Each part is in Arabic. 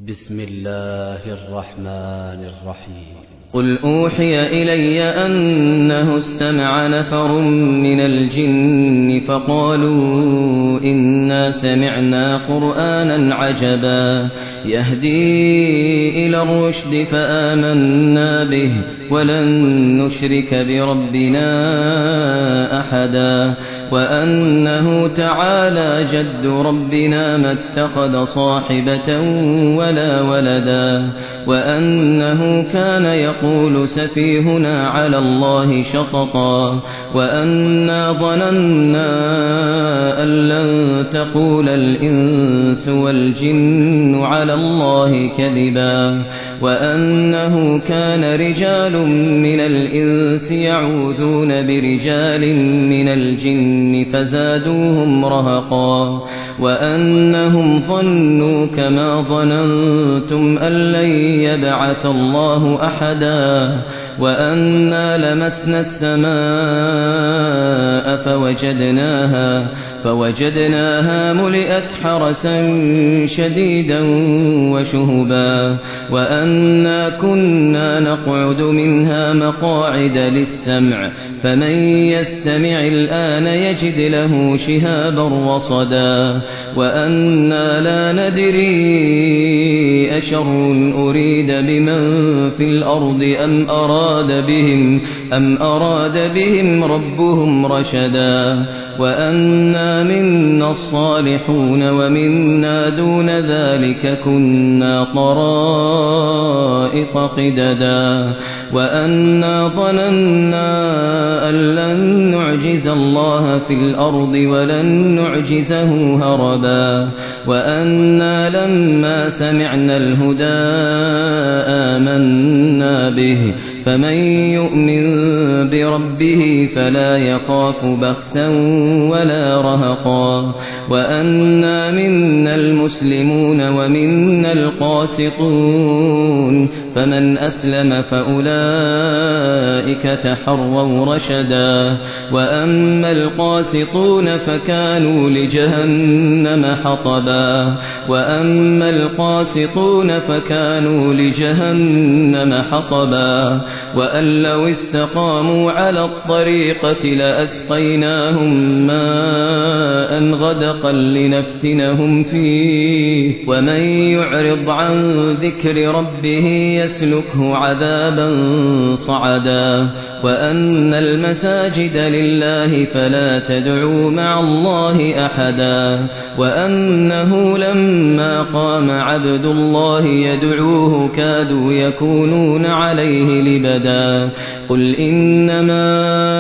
بسم الله الرحمن الرحيم. قل أوحي إلي أنه استمع نفر من الجن فقالوا إنا سمعنا قرآنا عجبا يهدي إلى الرشد فآمنا به ولن نشرك بربنا أحدا وأنه تعالى جد ربنا ما اتخذ صاحبة ولا ولدا وأنه كان يقول سفيهنا على الله شططا وأنا ظننا أن لن تقول الإنس والجن على الله كذبا وأنه كان رجال من الإنس يعوذون برجال من الجن فزادوهم رهقا وأنهم ظنوا كما ظننتم أن لن يبعث الله أحدا وأنا لمسنا السماء فوجدناها ملئت حرسا شديدا وشهبا وأنا كنا نقعد منها مقاعد للسمع فمن يستمع الآن يجد له شهابا رصدا وأنا لا ندري أشر أريد بمن في الأرض أم أراد بهم ربهم رشدا وأنا منا الصالحون ومنا دون ذلك كنا طرائق قددا وأنا ظننا أن لن نعجز الله في الأرض ولن نعجزه هربا وأنا لما سمعنا الهدى آمنا به فمن يؤمن بربه فلا يخاف بخسا ولا رهقا وأنا منا المسلمون ومنا القاسطون فمن أسلم فأولئك تحروا رشدا وأما القاسطون فكانوا لجهنم حطبا وأن لو استقاموا على الطريقة لأسقيناهم ماء غدقا لنفتنهم فيه ومن يعرض عن ذكر ربه يسلكه عذابا صعدا وأن المساجد لله فلا تدعوا مع الله أحدا وأنه لما قام عبد الله يدعوه كادوا يكونون عليه لبدا قل إنما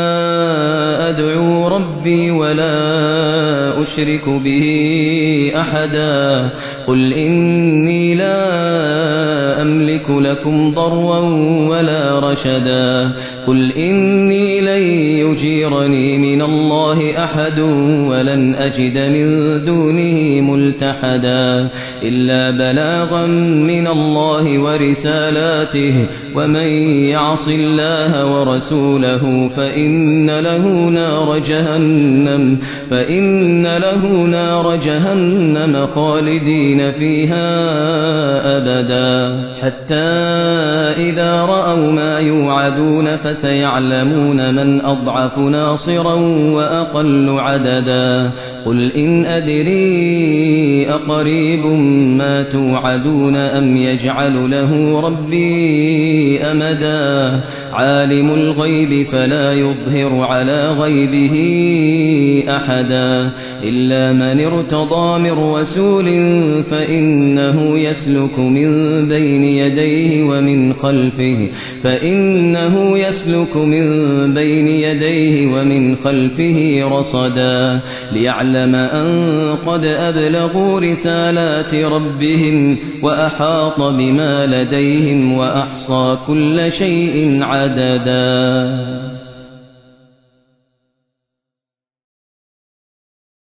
أدعو ربي ولا أشرك به أحدا قل إني لا أملك لكم ضرا ولا رشدا قل إني لن يجيرني من الله أحد ولن أجد من دونه ملتحدا إلا بلاغا من الله ورسالاته ومن يعص الله ورسوله فإن له نار جهنم خالدين فيها أبدا حتى إذا رأوا ما يوعدون فسيعلمون من أضعف ناصرا وأقل عددا قل إن أدري أقريب ما توعدون أم يجعل له ربي أمدا عالم الغيب فلا يظهر على غيبه أحدا إلا من ارتضى من رسول فإنه يسلك من بين يديه ومن خلفه رصدا ليعلم أن قد أبلغوا رسالات ربهم وأحاط بما لديهم وأحصى كل شيء عددا.